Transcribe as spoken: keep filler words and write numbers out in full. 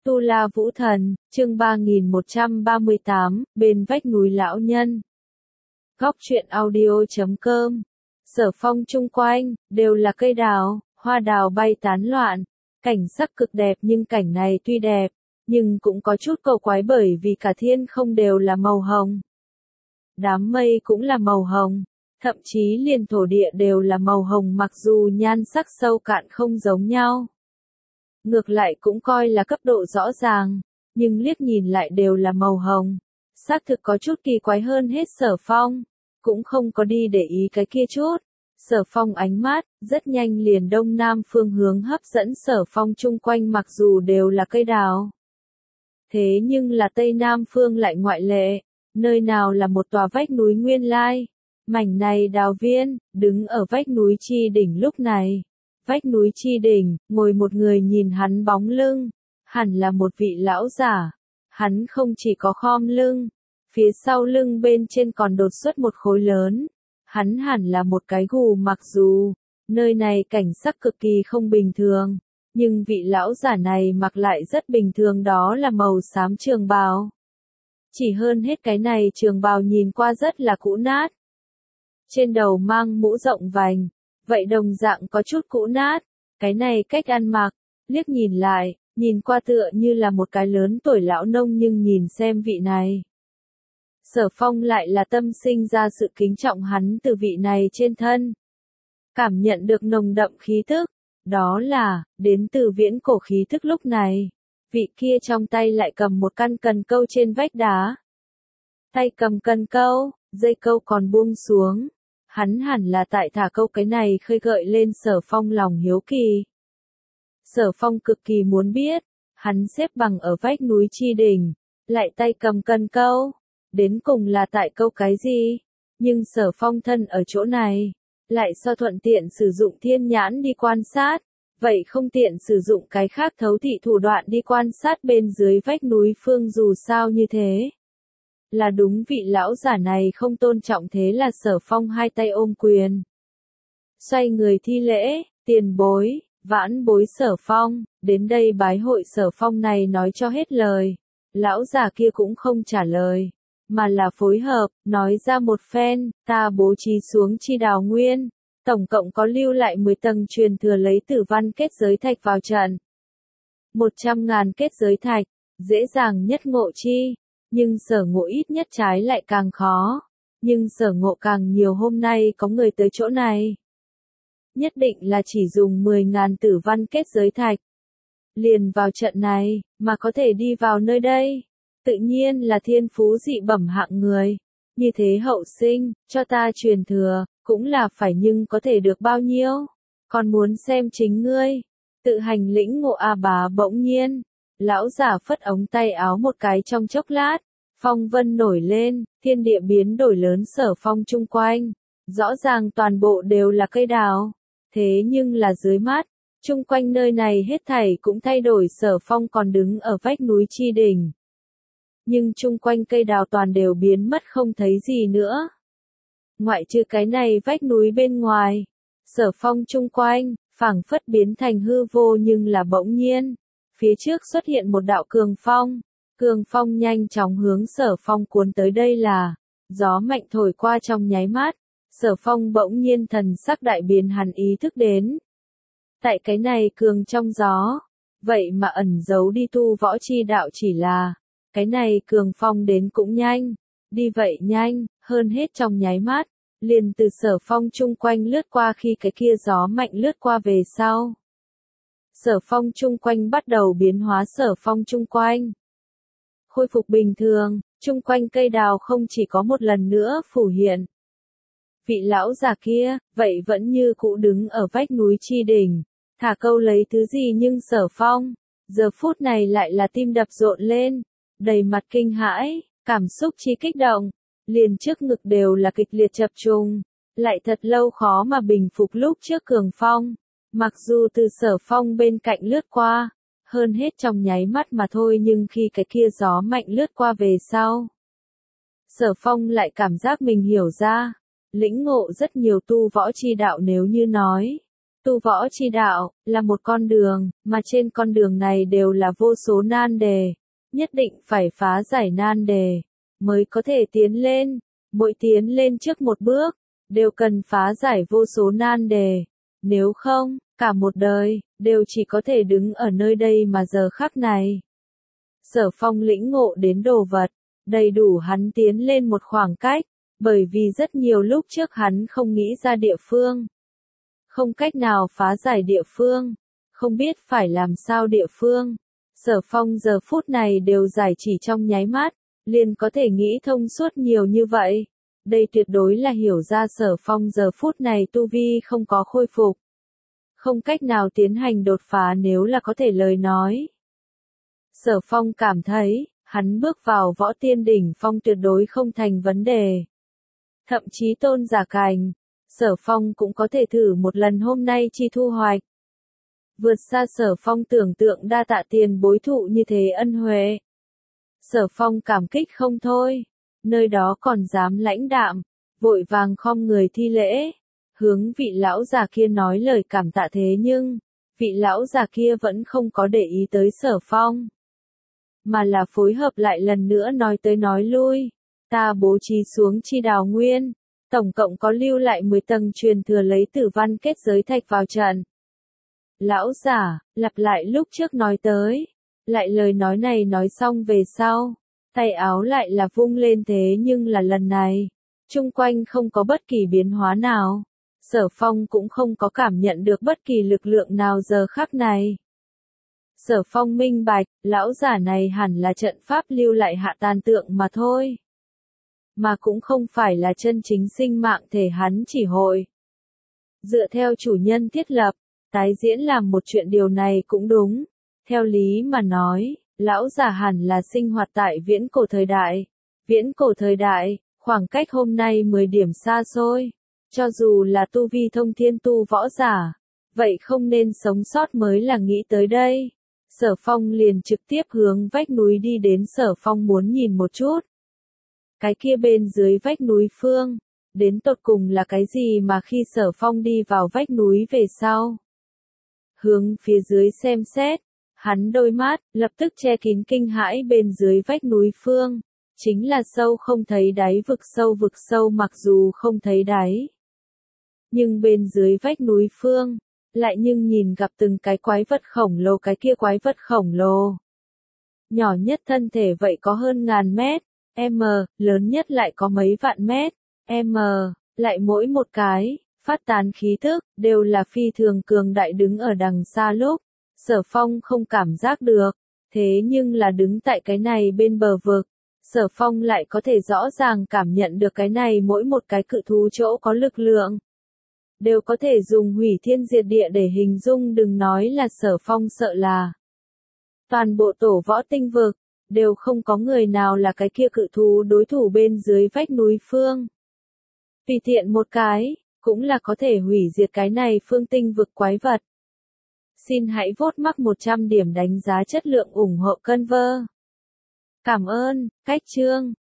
Tu La Vũ Thần, chương ba nghìn một trăm ba mươi tám, bên vách núi lão nhân. Góc truyện audio chấm com. Sở phong chung quanh, đều là cây đào, hoa đào bay tán loạn. Cảnh sắc cực đẹp nhưng cảnh này tuy đẹp, nhưng cũng có chút cầu quái bởi vì cả thiên không đều là màu hồng. Đám mây cũng là màu hồng, thậm chí liền thổ địa đều là màu hồng mặc dù nhan sắc sâu cạn không giống nhau. Ngược lại cũng coi là cấp độ rõ ràng, nhưng liếc nhìn lại đều là màu hồng. Xác thực có chút kỳ quái hơn hết Sở Phong, cũng không có đi để ý cái kia chút. Sở Phong ánh mắt, rất nhanh liền đông nam phương hướng hấp dẫn Sở Phong chung quanh mặc dù đều là cây đào. Thế nhưng là tây nam phương lại ngoại lệ, nơi nào là một tòa vách núi nguyên lai. Mảnh này đào viên, đứng ở vách núi chi đỉnh lúc này. Vách núi chi đỉnh, ngồi một người nhìn hắn bóng lưng, hẳn là một vị lão giả. Hắn không chỉ có khom lưng, phía sau lưng bên trên còn đột xuất một khối lớn. Hắn hẳn là một cái gù mặc dù, nơi này cảnh sắc cực kỳ không bình thường, nhưng vị lão giả này mặc lại rất bình thường đó là màu xám trường bào. Chỉ hơn hết cái này trường bào nhìn qua rất là cũ nát. Trên đầu mang mũ rộng vành. Vậy đồng dạng có chút cũ nát, cái này cách ăn mặc, liếc nhìn lại, nhìn qua tựa như là một cái lớn tuổi lão nông nhưng nhìn xem vị này. Sở Phong lại là tâm sinh ra sự kính trọng hắn từ vị này trên thân. Cảm nhận được nồng đậm khí thức, đó là, đến từ viễn cổ khí thức lúc này. Vị kia trong tay lại cầm một căn cần câu trên vách đá. Tay cầm cần câu, dây câu còn buông xuống. Hắn hẳn là tại thả câu cái này khơi gợi lên Sở Phong lòng hiếu kỳ. Sở Phong cực kỳ muốn biết, hắn xếp bằng ở vách núi chi đỉnh, lại tay cầm cần câu, đến cùng là tại câu cái gì? Nhưng Sở Phong thân ở chỗ này, lại so thuận tiện sử dụng thiên nhãn đi quan sát, vậy không tiện sử dụng cái khác thấu thị thủ đoạn đi quan sát bên dưới vách núi phương dù sao như thế. Là đúng vị lão giả này không tôn trọng thế là Sở Phong hai tay ôm quyền. Xoay người thi lễ, tiền bối, vãn bối Sở Phong, đến đây bái hội Sở Phong này nói cho hết lời. Lão già kia cũng không trả lời, mà là phối hợp, nói ra một phen, ta bố trí xuống chi đào nguyên. Tổng cộng có lưu lại mười tầng truyền thừa lấy tử văn kết giới thạch vào trận. Một trăm ngàn kết giới thạch, dễ dàng nhất ngộ chi. Nhưng sở ngộ ít nhất trái lại càng khó. Nhưng sở ngộ càng nhiều hôm nay có người tới chỗ này. Nhất định là chỉ dùng mười ngàn tử văn kết giới thạch. Liền vào trận này, mà có thể đi vào nơi đây. Tự nhiên là thiên phú dị bẩm hạng người. Như thế hậu sinh, cho ta truyền thừa, cũng là phải nhưng có thể được bao nhiêu. Còn muốn xem chính ngươi. Tự hành lĩnh ngộ A Bá bỗng nhiên. Lão giả phất ống tay áo một cái trong chốc lát, phong vân nổi lên, thiên địa biến đổi lớn Sở Phong chung quanh, rõ ràng toàn bộ đều là cây đào, thế nhưng là dưới mắt, chung quanh nơi này hết thảy cũng thay đổi Sở Phong còn đứng ở vách núi chi đỉnh. Nhưng chung quanh cây đào toàn đều biến mất không thấy gì nữa. Ngoại trừ cái này vách núi bên ngoài, Sở Phong chung quanh, phảng phất biến thành hư vô nhưng là bỗng nhiên. Phía trước xuất hiện một đạo cường phong, cường phong nhanh chóng hướng Sở Phong cuốn tới đây là, gió mạnh thổi qua trong nháy mắt, Sở Phong bỗng nhiên thần sắc đại biến hắn ý thức đến. Tại cái này cường trong gió, vậy mà ẩn giấu đi tu võ chi đạo chỉ là, cái này cường phong đến cũng nhanh, đi vậy nhanh, hơn hết trong nháy mắt, liền từ Sở Phong chung quanh lướt qua khi cái kia gió mạnh lướt qua về sau. Sở Phong chung quanh bắt đầu biến hóa Sở Phong chung quanh. Khôi phục bình thường, chung quanh cây đào không chỉ có một lần nữa phủ hiện. Vị lão già kia, vậy vẫn như cũ đứng ở vách núi chi đỉnh, thả câu lấy thứ gì nhưng Sở Phong, giờ phút này lại là tim đập rộn lên, đầy mặt kinh hãi, cảm xúc chi kích động, liền trước ngực đều là kịch liệt chập trùng, lại thật lâu khó mà bình phục lúc trước cường phong. Mặc dù từ Sở Phong bên cạnh lướt qua, hơn hết trong nháy mắt mà thôi nhưng khi cái kia gió mạnh lướt qua về sau. Sở Phong lại cảm giác mình hiểu ra, lĩnh ngộ rất nhiều tu võ chi đạo nếu như nói. Tu võ chi đạo, là một con đường, mà trên con đường này đều là vô số nan đề. Nhất định phải phá giải nan đề, mới có thể tiến lên. Mỗi tiến lên trước một bước, đều cần phá giải vô số nan đề. Nếu không, cả một đời, đều chỉ có thể đứng ở nơi đây mà giờ khắc này. Sở Phong lĩnh ngộ đến đồ vật, đầy đủ hắn tiến lên một khoảng cách, bởi vì rất nhiều lúc trước hắn không nghĩ ra địa phương. Không cách nào phá giải địa phương, không biết phải làm sao địa phương. Sở Phong giờ phút này đều giải chỉ trong nháy mắt, liền có thể nghĩ thông suốt nhiều như vậy. Đây tuyệt đối là hiểu ra Sở Phong giờ phút này tu vi không có khôi phục. Không cách nào tiến hành đột phá nếu là có thể lời nói. Sở Phong cảm thấy, hắn bước vào võ tiên đỉnh phong tuyệt đối không thành vấn đề. Thậm chí tôn giả cảnh, Sở Phong cũng có thể thử một lần hôm nay chi thu hoạch. Vượt xa Sở Phong tưởng tượng đa tạ tiền bối thụ như thế ân huệ. Sở Phong cảm kích không thôi, nơi đó còn dám lãnh đạm, vội vàng khom người thi lễ, hướng vị lão già kia nói lời cảm tạ thế nhưng, vị lão già kia vẫn không có để ý tới Sở Phong. Mà là phối hợp lại lần nữa nói tới nói lui, ta bố trí xuống chi đào nguyên, tổng cộng có lưu lại mười tầng truyền thừa lấy tử văn kết giới thạch vào trận. Lão giả, lặp lại lúc trước nói tới, lại lời nói này nói xong về sau, tay áo lại là vung lên thế nhưng là lần này, chung quanh không có bất kỳ biến hóa nào, Sở Phong cũng không có cảm nhận được bất kỳ lực lượng nào giờ khắc này. Sở Phong minh bạch, lão giả này hẳn là trận pháp lưu lại hạ tàn tượng mà thôi. Mà cũng không phải là chân chính sinh mạng thể hắn chỉ hội. Dựa theo chủ nhân thiết lập, tái diễn làm một chuyện điều này cũng đúng. Theo lý mà nói, lão giả hẳn là sinh hoạt tại viễn cổ thời đại. Viễn cổ thời đại, khoảng cách hôm nay mười điểm xa xôi. Cho dù là tu vi thông thiên tu võ giả, vậy không nên sống sót mới là nghĩ tới đây. Sở Phong liền trực tiếp hướng vách núi đi đến. Sở Phong muốn nhìn một chút. Cái kia bên dưới vách núi phương, đến tột cùng là cái gì mà khi Sở Phong đi vào vách núi về sau. Hướng phía dưới xem xét, hắn đôi mắt, lập tức che kín kinh hãi bên dưới vách núi phương. Chính là sâu không thấy đáy vực sâu vực sâu mặc dù không thấy đáy. Nhưng bên dưới vách núi phương, lại nhưng nhìn gặp từng cái quái vật khổng lồ cái kia quái vật khổng lồ. Nhỏ nhất thân thể vậy có hơn ngàn mét, m, lớn nhất lại có mấy vạn mét, m, lại mỗi một cái, phát tán khí thức, đều là phi thường cường đại đứng ở đằng xa lúc. Sở Phong không cảm giác được, thế nhưng là đứng tại cái này bên bờ vực. Sở Phong lại có thể rõ ràng cảm nhận được cái này mỗi một cái cự thú chỗ có lực lượng. Đều có thể dùng hủy thiên diệt địa để hình dung đừng nói là Sở Phong sợ là. Toàn bộ tổ võ tinh vực, đều không có người nào là cái kia cự thú đối thủ bên dưới vách núi phương. Tùy tiện một cái, cũng là có thể hủy diệt cái này phương tinh vực quái vật. Xin hãy vote mắc một trăm điểm đánh giá chất lượng ủng hộ Conver. Cảm ơn, cách chương.